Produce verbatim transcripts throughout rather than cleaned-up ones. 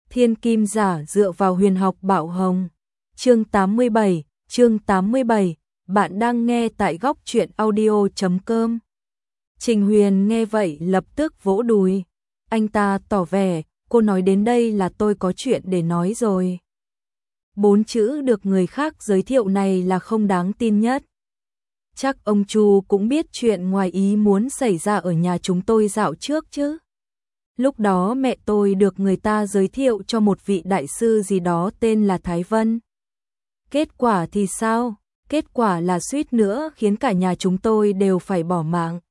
Thiên kim giả dựa vào huyền học Bảo Hồng. Chương tám mươi bảy, chương tám mươi bảy, bạn đang nghe tại góc truyện audio chấm com. Trình Huyền nghe vậy lập tức vỗ đùi. Anh ta tỏ vẻ, cô nói đến đây là tôi có chuyện để nói rồi. Bốn chữ được người khác giới thiệu này là không đáng tin nhất. Chắc ông Chu cũng biết chuyện ngoài ý muốn xảy ra ở nhà chúng tôi dạo trước chứ. Lúc đó mẹ tôi được người ta giới thiệu cho một vị đại sư gì đó tên là Thái Vân. Kết quả thì sao? Kết quả là suýt nữa khiến cả nhà chúng tôi đều phải bỏ mạng.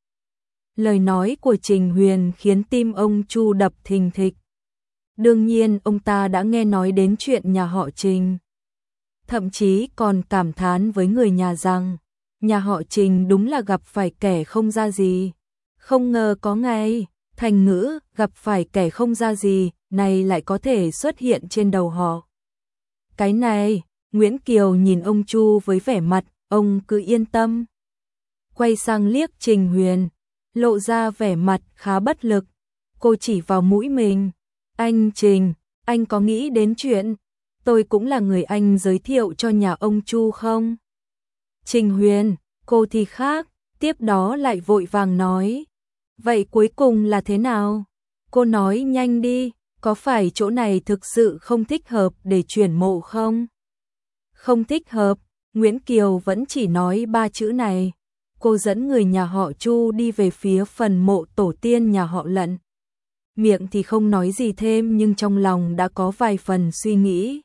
Lời nói của Trình Huyền khiến tim ông Chu đập thình thịch. Đương nhiên ông ta đã nghe nói đến chuyện nhà họ Trình. Thậm chí còn cảm thán với người nhà rằng nhà họ Trình đúng là gặp phải kẻ không ra gì. Không ngờ có ngày thành ngữ gặp phải kẻ không ra gì này lại có thể xuất hiện trên đầu họ. Cái này, Nguyễn Kiều nhìn ông Chu với vẻ mặt, ông cứ yên tâm. Quay sang liếc Trình Huyền, lộ ra vẻ mặt khá bất lực. Cô chỉ vào mũi mình. Anh Trình, anh có nghĩ đến chuyện tôi cũng là người anh giới thiệu cho nhà ông Chu không? Trình Huyền, cô thì khác, tiếp đó lại vội vàng nói. Vậy cuối cùng là thế nào? Cô nói nhanh đi, có phải chỗ này thực sự không thích hợp để chuyển mộ không? Không thích hợp, Nguyễn Kiều vẫn chỉ nói ba chữ này. Cô dẫn người nhà họ Chu đi về phía phần mộ tổ tiên nhà họ Lận. Miệng thì không nói gì thêm nhưng trong lòng đã có vài phần suy nghĩ.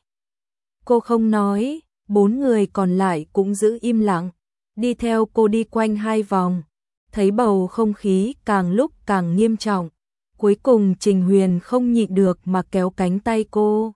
Cô không nói, bốn người còn lại cũng giữ im lặng, đi theo cô đi quanh hai vòng. Thấy bầu không khí càng lúc càng nghiêm trọng. Cuối cùng Trình Huyền không nhịn được mà kéo cánh tay cô.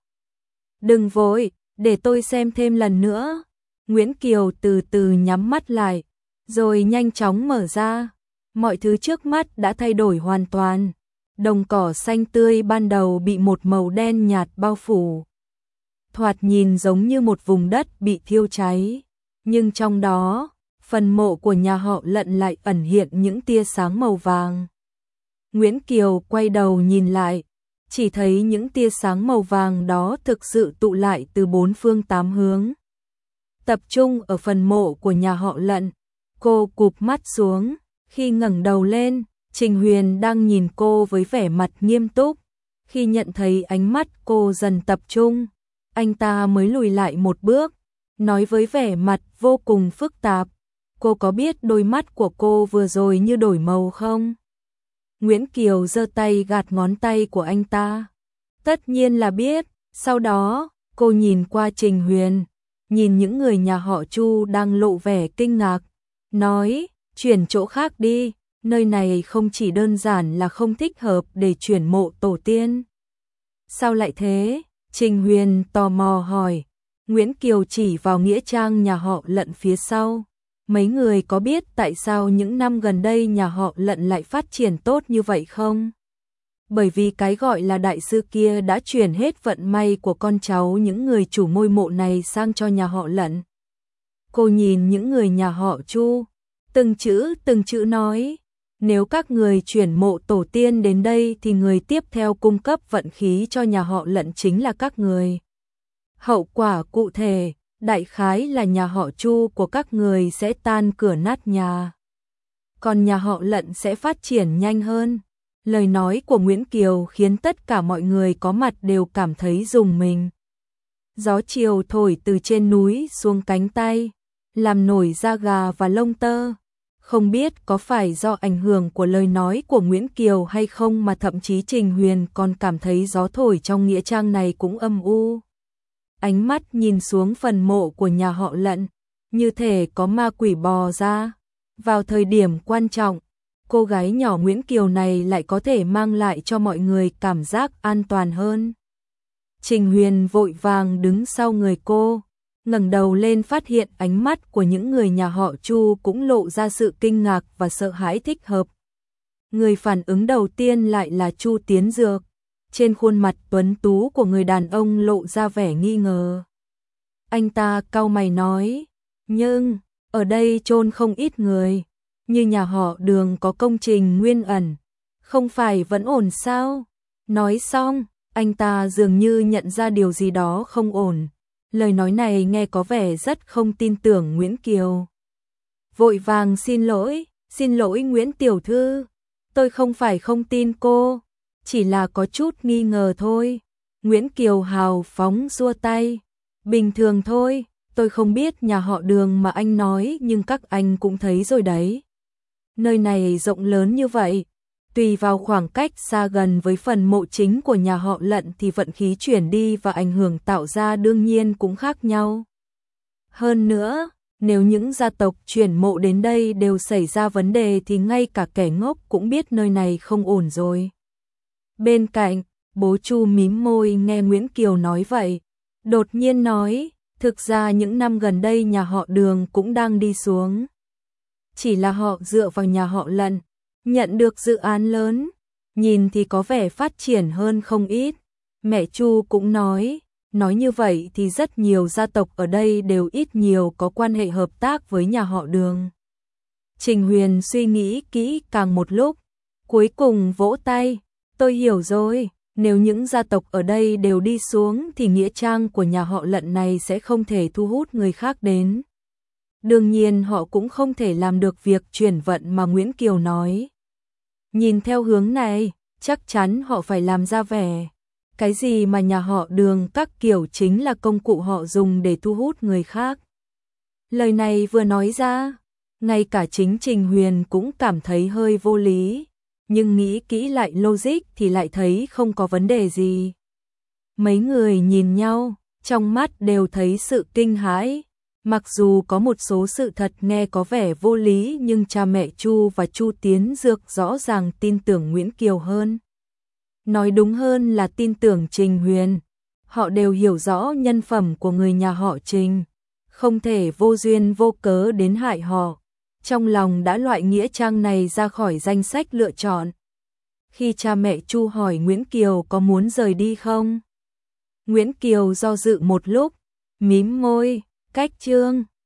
Đừng vội, để tôi xem thêm lần nữa. Nguyễn Kiều từ từ nhắm mắt lại, rồi nhanh chóng mở ra. Mọi thứ trước mắt đã thay đổi hoàn toàn. Đồng cỏ xanh tươi ban đầu bị một màu đen nhạt bao phủ. Thoạt nhìn giống như một vùng đất bị thiêu cháy. Nhưng trong đó, phần mộ của nhà họ Lận lại ẩn hiện những tia sáng màu vàng. Nguyễn Kiều quay đầu nhìn lại, chỉ thấy những tia sáng màu vàng đó thực sự tụ lại từ bốn phương tám hướng. Tập trung ở phần mộ của nhà họ Lận, cô cụp mắt xuống, khi ngẩng đầu lên, Trình Huyền đang nhìn cô với vẻ mặt nghiêm túc. Khi nhận thấy ánh mắt cô dần tập trung, anh ta mới lùi lại một bước, nói với vẻ mặt vô cùng phức tạp. Cô có biết đôi mắt của cô vừa rồi như đổi màu không? Nguyễn Kiều giơ tay gạt ngón tay của anh ta. Tất nhiên là biết. Sau đó, cô nhìn qua Trình Huyền, nhìn những người nhà họ Chu đang lộ vẻ kinh ngạc, nói, chuyển chỗ khác đi, nơi này không chỉ đơn giản là không thích hợp để chuyển mộ tổ tiên. Sao lại thế? Trình Huyền tò mò hỏi. Nguyễn Kiều chỉ vào nghĩa trang nhà họ Lận phía sau. Mấy người có biết tại sao những năm gần đây nhà họ Lận lại phát triển tốt như vậy không? Bởi vì cái gọi là đại sư kia đã chuyển hết vận may của con cháu những người chủ ngôi mộ này sang cho nhà họ Lận. Cô nhìn những người nhà họ Chu, từng chữ từng chữ nói, nếu các người chuyển mộ tổ tiên đến đây thì người tiếp theo cung cấp vận khí cho nhà họ Lận chính là các người. Hậu quả cụ thể, đại khái là nhà họ Chu của các người sẽ tan cửa nát nhà. Còn nhà họ Lận sẽ phát triển nhanh hơn. Lời nói của Nguyễn Kiều khiến tất cả mọi người có mặt đều cảm thấy rùng mình. Gió chiều thổi từ trên núi xuống cánh tay, làm nổi da gà và lông tơ. Không biết có phải do ảnh hưởng của lời nói của Nguyễn Kiều hay không mà thậm chí Trình Huyền còn cảm thấy gió thổi trong nghĩa trang này cũng âm u. Ánh mắt nhìn xuống phần mộ của nhà họ Lận, như thể có ma quỷ bò ra. Vào thời điểm quan trọng, cô gái nhỏ Nguyễn Kiều này lại có thể mang lại cho mọi người cảm giác an toàn hơn. Trình Huyền vội vàng đứng sau người cô, ngẩng đầu lên phát hiện ánh mắt của những người nhà họ Chu cũng lộ ra sự kinh ngạc và sợ hãi thích hợp. Người phản ứng đầu tiên lại là Chu Tiến Dược. Trên khuôn mặt tuấn tú của người đàn ông lộ ra vẻ nghi ngờ. Anh ta cau mày nói, nhưng, ở đây chôn không ít người, như nhà họ Đường có công trình nguyên ẩn, không phải vẫn ổn sao? Nói xong, Anh ta dường như nhận ra điều gì đó không ổn. Lời nói này nghe có vẻ rất không tin tưởng Nguyễn Kiều. Vội vàng xin lỗi, xin lỗi Nguyễn tiểu thư. Tôi không phải không tin cô, chỉ là có chút nghi ngờ thôi. Nguyễn Kiều hào phóng xua tay. Bình thường thôi, tôi không biết nhà họ Đường mà anh nói nhưng các anh cũng thấy rồi đấy. Nơi này rộng lớn như vậy, tùy vào khoảng cách xa gần với phần mộ chính của nhà họ Lận thì vận khí chuyển đi và ảnh hưởng tạo ra đương nhiên cũng khác nhau. Hơn nữa, nếu những gia tộc chuyển mộ đến đây đều xảy ra vấn đề thì ngay cả kẻ ngốc cũng biết nơi này không ổn rồi. Bên cạnh, bố Chu mím môi nghe Nguyễn Kiều nói vậy, đột nhiên nói, thực ra những năm gần đây nhà họ Đường cũng đang đi xuống. Chỉ là họ dựa vào nhà họ Lận, nhận được dự án lớn, nhìn thì có vẻ phát triển hơn không ít. Mẹ Chu cũng nói, nói như vậy thì rất nhiều gia tộc ở đây đều ít nhiều có quan hệ hợp tác với nhà họ Đường. Trình Huyền suy nghĩ kỹ càng một lúc, cuối cùng vỗ tay, tôi hiểu rồi, nếu những gia tộc ở đây đều đi xuống thì nghĩa trang của nhà họ Lận này sẽ không thể thu hút người khác đến. Đương nhiên họ cũng không thể làm được việc chuyển vận mà Nguyễn Kiều nói. Nhìn theo hướng này, chắc chắn họ phải làm ra vẻ. Cái gì mà nhà họ Đường các kiểu chính là công cụ họ dùng để thu hút người khác. Lời này vừa nói ra, ngay cả chính Trình Huyền cũng cảm thấy hơi vô lý, nhưng nghĩ kỹ lại logic thì lại thấy không có vấn đề gì. Mấy người nhìn nhau, trong mắt đều thấy sự kinh hãi. Mặc dù có một số sự thật nghe có vẻ vô lý nhưng cha mẹ Chu và Chu Tiến Dược rõ ràng tin tưởng Nguyễn Kiều hơn. Nói đúng hơn là tin tưởng Trình Huyền. Họ đều hiểu rõ nhân phẩm của người nhà họ Trình, không thể vô duyên vô cớ đến hại họ. Trong lòng đã loại nghĩa trang này ra khỏi danh sách lựa chọn. Khi cha mẹ Chu hỏi Nguyễn Kiều có muốn rời đi không? Nguyễn Kiều do dự một lúc, mím môi, cách chương.